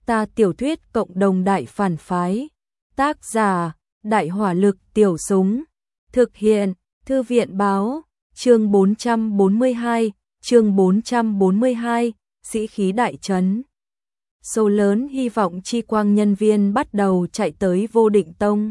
Ta tiểu thuyết cộng đồng đại phản phái. Tác giả, Đại hỏa lực tiểu súng. Thực hiện, Thư viện báo, chương 442, sĩ khí đại trấn. Số lớn hy vọng chi quang nhân viên bắt đầu chạy tới Vô Định Tông.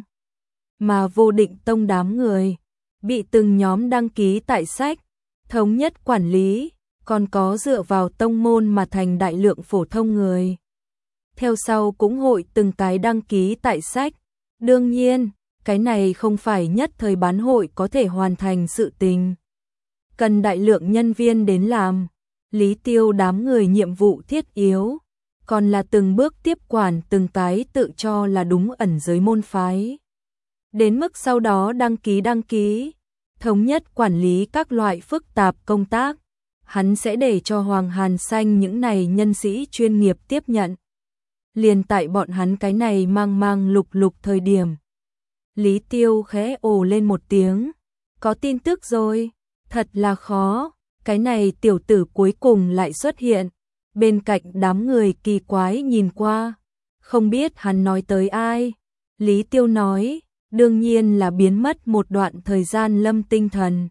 Mà Vô Định Tông đám người, bị từng nhóm đăng ký tại sách, thống nhất quản lý, còn có dựa vào tông môn mà thành đại lượng phổ thông người. Theo sau cũng hội từng cái đăng ký tại sách. Đương nhiên, cái này không phải nhất thời bán hội có thể hoàn thành sự tình. Cần đại lượng nhân viên đến làm. Lý Tiêu đám người nhiệm vụ thiết yếu, còn là từng bước tiếp quản từng cái tự cho là đúng ẩn giới môn phái. Đến mức sau đó đăng ký, thống nhất quản lý các loại phức tạp công tác, hắn sẽ để cho Hoàng Hàn Xanh những này nhân sĩ chuyên nghiệp tiếp nhận. Liền tại bọn hắn cái này mang lục thời điểm. Lý Tiêu khẽ ồ lên một tiếng, có tin tức rồi, thật là khó, cái này tiểu tử cuối cùng lại xuất hiện. Bên cạnh đám người kỳ quái nhìn qua, không biết hắn nói tới ai. Lý Tiêu nói, đương nhiên là biến mất một đoạn thời gian Lâm Tinh Thần.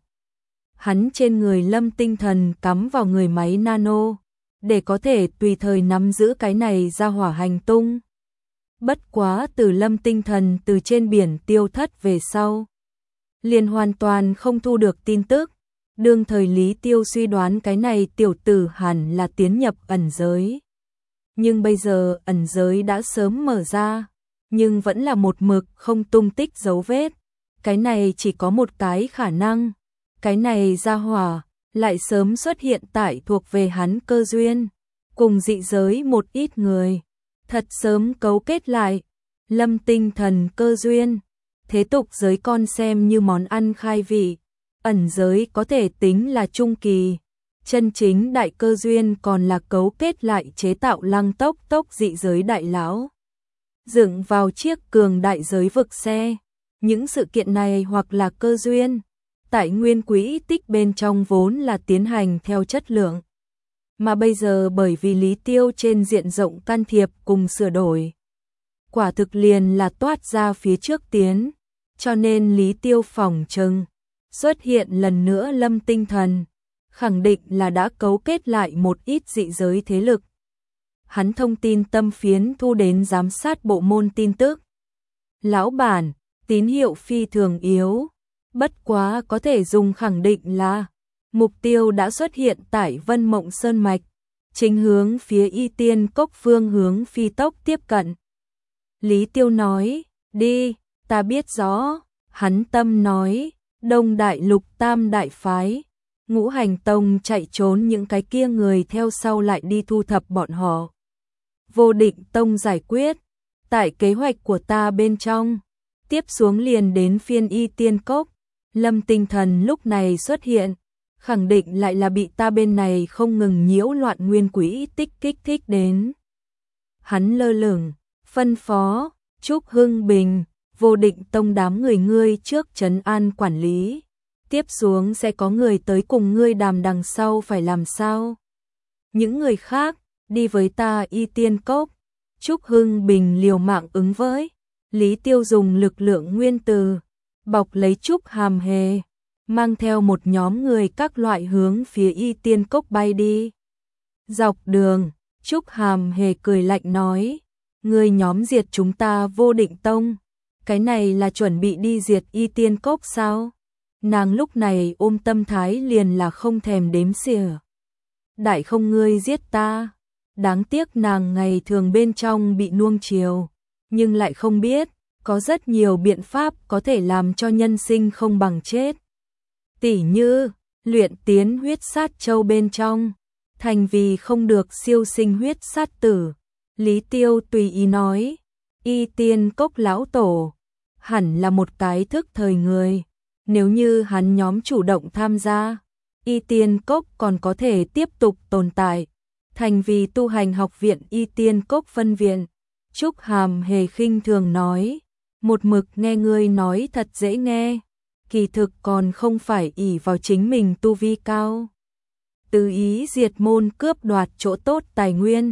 Hắn trên người Lâm Tinh Thần cắm vào người máy nano, để có thể tùy thời nắm giữ cái này ra hỏa hành tung. Bất quá từ Lâm Tinh Thần từ trên biển tiêu thất về sau, liền hoàn toàn không thu được tin tức. Đương thời Lý Tiêu suy đoán cái này tiểu tử hẳn là tiến nhập ẩn giới. Nhưng bây giờ ẩn giới đã sớm mở ra, nhưng vẫn là một mực không tung tích dấu vết. Cái này chỉ có một cái khả năng, cái này ra hỏa lại sớm xuất hiện tại thuộc về hắn cơ duyên, cùng dị giới một ít người, thật sớm cấu kết lại. Lâm Tinh Thần cơ duyên, thế tục giới con xem như món ăn khai vị, ẩn giới có thể tính là trung kỳ, chân chính đại cơ duyên còn là cấu kết lại chế tạo Lăng Tốc dị giới đại lão, dựng vào chiếc cường đại giới vực xe. Những sự kiện này hoặc là cơ duyên, tại nguyên quỹ tích bên trong vốn là tiến hành theo chất lượng. Mà bây giờ bởi vì Lý Tiêu trên diện rộng can thiệp cùng sửa đổi, quả thực liền là toát ra phía trước tiến, cho nên Lý Tiêu phỏng chừng xuất hiện lần nữa Lâm Tinh Thần, khẳng định là đã cấu kết lại một ít dị giới thế lực. Hắn thông tin tâm phiến thu đến giám sát bộ môn tin tức. Lão bản, tín hiệu phi thường yếu, bất quá có thể dùng khẳng định là mục tiêu đã xuất hiện tại Vân Mộng Sơn Mạch, chính hướng phía Y Tiên Cốc phương hướng phi tốc tiếp cận. Lý Tiêu nói, đi, ta biết rõ. Hắn tâm nói, Đông Đại Lục Tam Đại Phái, Ngũ Hành Tông chạy trốn những cái kia người theo sau lại đi thu thập bọn họ. Vô Định Tông giải quyết, tại kế hoạch của ta bên trong, tiếp xuống liền đến phiên Y Tiên Cốc. Lâm Tinh Thần lúc này xuất hiện, khẳng định lại là bị ta bên này không ngừng nhiễu loạn nguyên quỹ tích kích thích đến. Hắn lơ lửng, phân phó, Trúc Hưng Bình, Vô Định Tông đám người ngươi trước trấn an quản lý. Tiếp xuống sẽ có người tới cùng ngươi đàm đằng sau phải làm sao. Những người khác, đi với ta Y Tiên Cốc. Trúc Hưng Bình liều mạng ứng với. Lý Tiêu dùng lực lượng nguyên từ, bọc lấy Trúc Hàm Hề, mang theo một nhóm người các loại hướng phía Y Tiên Cốc bay đi. Dọc đường, Trúc Hàm Hề cười lạnh nói, ngươi nhóm diệt chúng ta Vô Định Tông, cái này là chuẩn bị đi diệt Y Tiên Cốc sao? Nàng lúc này ôm tâm thái liền là không thèm đếm xỉa. Đại không ngươi giết ta, đáng tiếc nàng ngày thường bên trong bị nuông chiều, nhưng lại không biết, có rất nhiều biện pháp có thể làm cho nhân sinh không bằng chết. Tỉ như, luyện tiến huyết sát châu bên trong, thành vì không được siêu sinh huyết sát tử. Lý Tiêu tùy ý nói, Y Tiên Cốc lão tổ, hẳn là một cái thức thời người. Nếu như hắn nhóm chủ động tham gia, Y Tiên Cốc còn có thể tiếp tục tồn tại, thành vì tu hành học viện Y Tiên Cốc phân viện. Trúc Hàm Hề khinh thường nói, một mực nghe ngươi nói thật dễ nghe, kỳ thực còn không phải ỷ vào chính mình tu vi cao. Tứ ý diệt môn cướp đoạt chỗ tốt tài nguyên,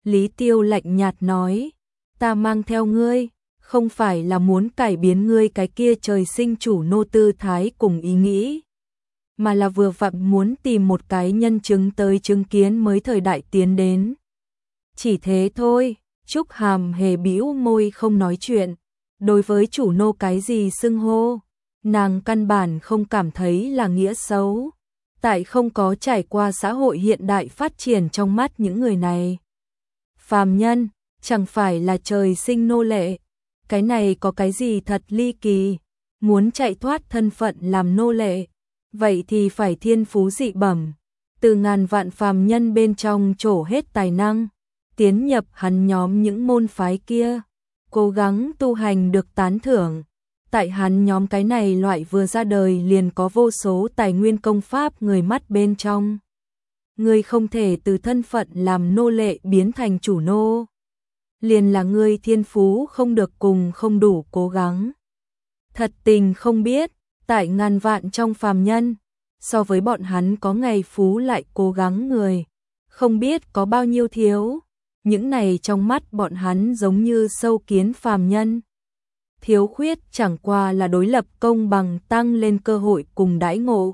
Lý Tiêu lạnh nhạt nói, ta mang theo ngươi, không phải là muốn cải biến ngươi cái kia trời sinh chủ nô tư thái cùng ý nghĩ, mà là vừa vặn muốn tìm một cái nhân chứng tới chứng kiến mới thời đại tiến đến. Chỉ thế thôi. Trúc Hàm hề bĩu môi không nói chuyện. Đối với chủ nô cái gì xưng hô, nàng căn bản không cảm thấy là nghĩa xấu. Tại không có trải qua xã hội hiện đại phát triển trong mắt những người này. Phàm nhân, chẳng phải là trời sinh nô lệ. Cái này có cái gì thật ly kỳ, muốn chạy thoát thân phận làm nô lệ. Vậy thì phải thiên phú dị bẩm, từ ngàn vạn phàm nhân bên trong trổ hết tài năng, tiến nhập hắn nhóm những môn phái kia, cố gắng tu hành được tán thưởng. Tại hắn nhóm cái này loại vừa ra đời liền có vô số tài nguyên công pháp người mắt bên trong. Người không thể từ thân phận làm nô lệ biến thành chủ nô. Liền là người thiên phú không được cùng không đủ cố gắng. Thật tình không biết, tại ngàn vạn trong phàm nhân, so với bọn hắn có ngày phú lại cố gắng người, không biết có bao nhiêu thiếu. Những này trong mắt bọn hắn giống như sâu kiến phàm nhân. Thiếu khuyết chẳng qua là đối lập công bằng tăng lên cơ hội cùng đãi ngộ.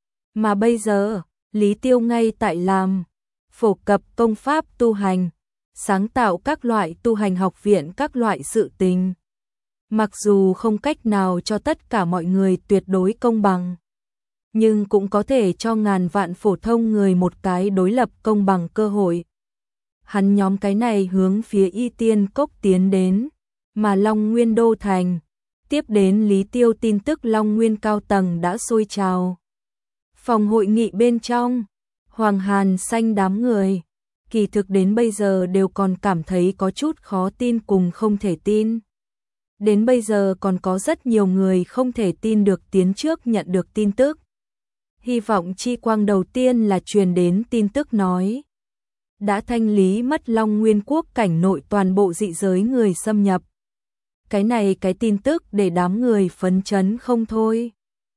Mà bây giờ, Lý Tiêu ngay tại làm, phổ cập công pháp tu hành, sáng tạo các loại tu hành học viện các loại sự tình. Mặc dù không cách nào cho tất cả mọi người tuyệt đối công bằng, nhưng cũng có thể cho ngàn vạn phổ thông người một cái đối lập công bằng cơ hội. Hắn nhóm cái này hướng phía Y Tiên Cốc tiến đến, mà Long Nguyên Đô Thành, tiếp đến Lý Tiêu tin tức Long Nguyên cao tầng đã sôi trào. Phòng hội nghị bên trong, Hoàng Hàn Xanh đám người, kỳ thực đến bây giờ đều còn cảm thấy có chút khó tin cùng không thể tin. Đến bây giờ còn có rất nhiều người không thể tin được tiến trước nhận được tin tức. Hy vọng chi quang đầu tiên là truyền đến tin tức nói đã thanh lý mất Long Nguyên quốc cảnh nội toàn bộ dị giới người xâm nhập. Cái này cái tin tức để đám người phấn chấn không thôi.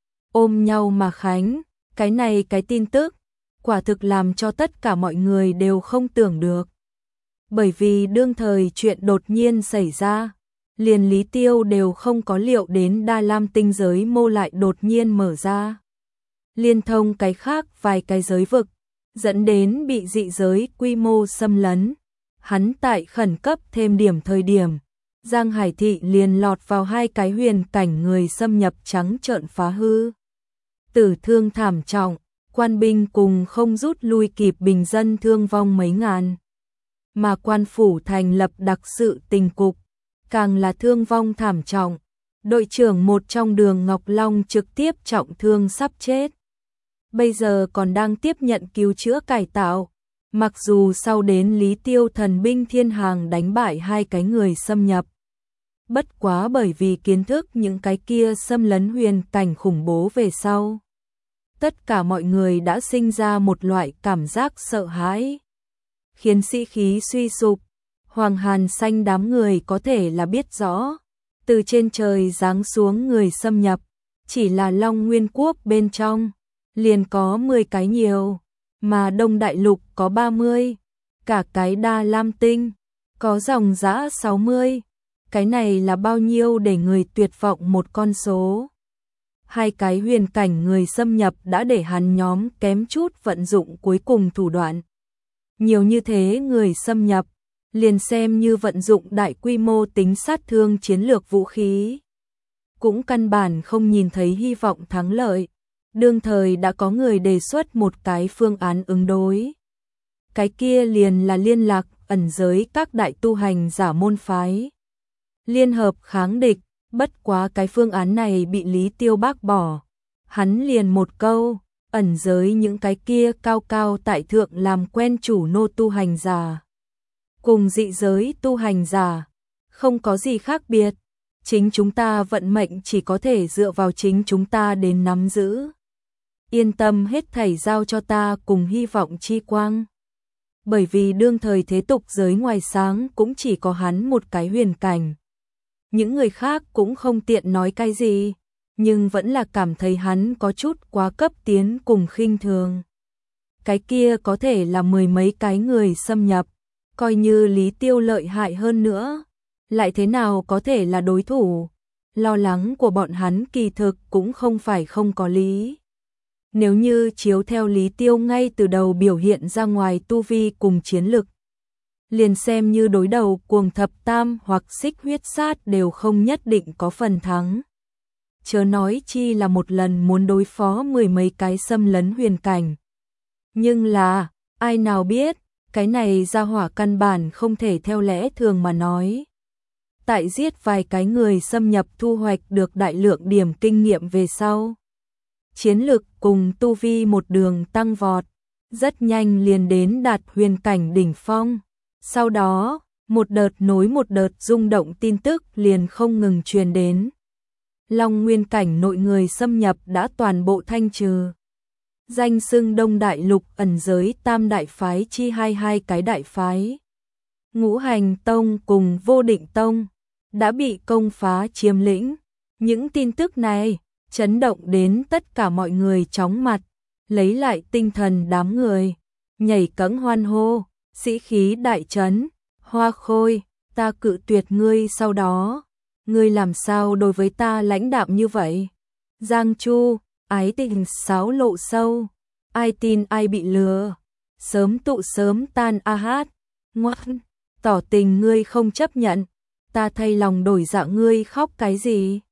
Ôm nhau mà khánh, cái này cái tin tức, quả thực làm cho tất cả mọi người đều không tưởng được. Bởi vì đương thời chuyện đột nhiên xảy ra, liền Lý Tiêu đều không có liệu đến Đa Lam tinh giới mô lại đột nhiên mở ra. Liên thông cái khác vài cái giới vực, dẫn đến bị dị giới quy mô xâm lấn. Hắn tại khẩn cấp thêm điểm thời điểm, Giang Hải Thị liền lọt vào hai cái huyền cảnh người xâm nhập trắng trợn phá hư. Tử thương thảm trọng, quan binh cùng không rút lui kịp bình dân thương vong mấy ngàn. Mà quan phủ thành lập đặc sự tình cục, càng là thương vong thảm trọng. Đội trưởng một trong Đường Ngọc Long trực tiếp trọng thương sắp chết. Bây giờ còn đang tiếp nhận cứu chữa cải tạo. Mặc dù sau đến Lý Tiêu thần binh thiên hàng đánh bại hai cái người xâm nhập. Bất quá bởi vì kiến thức những cái kia xâm lấn huyền cảnh khủng bố về sau. Tất cả mọi người đã sinh ra một loại cảm giác sợ hãi, khiến sĩ khí suy sụp. Hoàng Hàn Xanh đám người có thể là biết rõ, từ trên trời giáng xuống người xâm nhập, chỉ là Long Nguyên quốc bên trong, liền có 10 cái nhiều, mà Đông Đại Lục có 30, cả cái Đa Lam Tinh, có dòng dã 60, cái này là bao nhiêu để người tuyệt vọng một con số. Hai cái huyền cảnh người xâm nhập đã để hắn nhóm kém chút vận dụng cuối cùng thủ đoạn. Nhiều như thế người xâm nhập, liền xem như vận dụng đại quy mô tính sát thương chiến lược vũ khí. Cũng căn bản không nhìn thấy hy vọng thắng lợi. Đương thời đã có người đề xuất một cái phương án ứng đối. Cái kia liền là liên lạc ẩn giới các đại tu hành giả môn phái. Liên hợp kháng địch, bất quá cái phương án này bị Lý Tiêu bác bỏ. Hắn liền một câu, ẩn giới những cái kia cao cao tại thượng làm quen chủ nô tu hành giả. Cùng dị giới tu hành giả, không có gì khác biệt. Chính chúng ta vận mệnh chỉ có thể dựa vào chính chúng ta đến nắm giữ. Yên tâm hết thảy giao cho ta cùng hy vọng chi quang. Bởi vì đương thời thế tục giới ngoài sáng cũng chỉ có hắn một cái huyền cảnh. Những người khác cũng không tiện nói cái gì, nhưng vẫn là cảm thấy hắn có chút quá cấp tiến cùng khinh thường. Cái kia có thể là 10 mấy cái người xâm nhập, coi như Lý Tiêu lợi hại hơn nữa, lại thế nào có thể là đối thủ. Lo lắng của bọn hắn kỳ thực cũng không phải không có lý. Nếu như chiếu theo Lý Tiêu ngay từ đầu biểu hiện ra ngoài tu vi cùng chiến lực, liền xem như đối đầu Cuồng Thập Tam hoặc Xích Huyết Sát đều không nhất định có phần thắng. Chớ nói chi là một lần muốn đối phó 10 mấy cái xâm lấn huyền cảnh. Nhưng là, ai nào biết, cái này ra hỏa căn bản không thể theo lẽ thường mà nói. Tại giết vài cái người xâm nhập thu hoạch được đại lượng điểm kinh nghiệm về sau. Chiến lực cùng tu vi một đường tăng vọt, rất nhanh liền đến đạt huyền cảnh đỉnh phong. Sau đó, một đợt nối một đợt rung động tin tức liền không ngừng truyền đến. Long nguyên cảnh nội người xâm nhập đã toàn bộ thanh trừ. Danh xưng Đông Đại Lục ẩn giới tam đại phái chi hai cái đại phái. Ngũ Hành Tông cùng Vô Định Tông đã bị công phá chiếm lĩnh. Những tin tức này chấn động đến tất cả mọi người chóng mặt, lấy lại tinh thần đám người, nhảy cẫng hoan hô, sĩ khí đại chấn. Hoa Khôi, ta cự tuyệt ngươi sau đó, ngươi làm sao đối với ta lãnh đạm như vậy? Giang Chu, ái tình sáo lộ sâu, ai tin ai bị lừa, sớm tụ sớm tan a hát, ngoan, tỏ tình ngươi không chấp nhận, ta thay lòng đổi dạ ngươi khóc cái gì?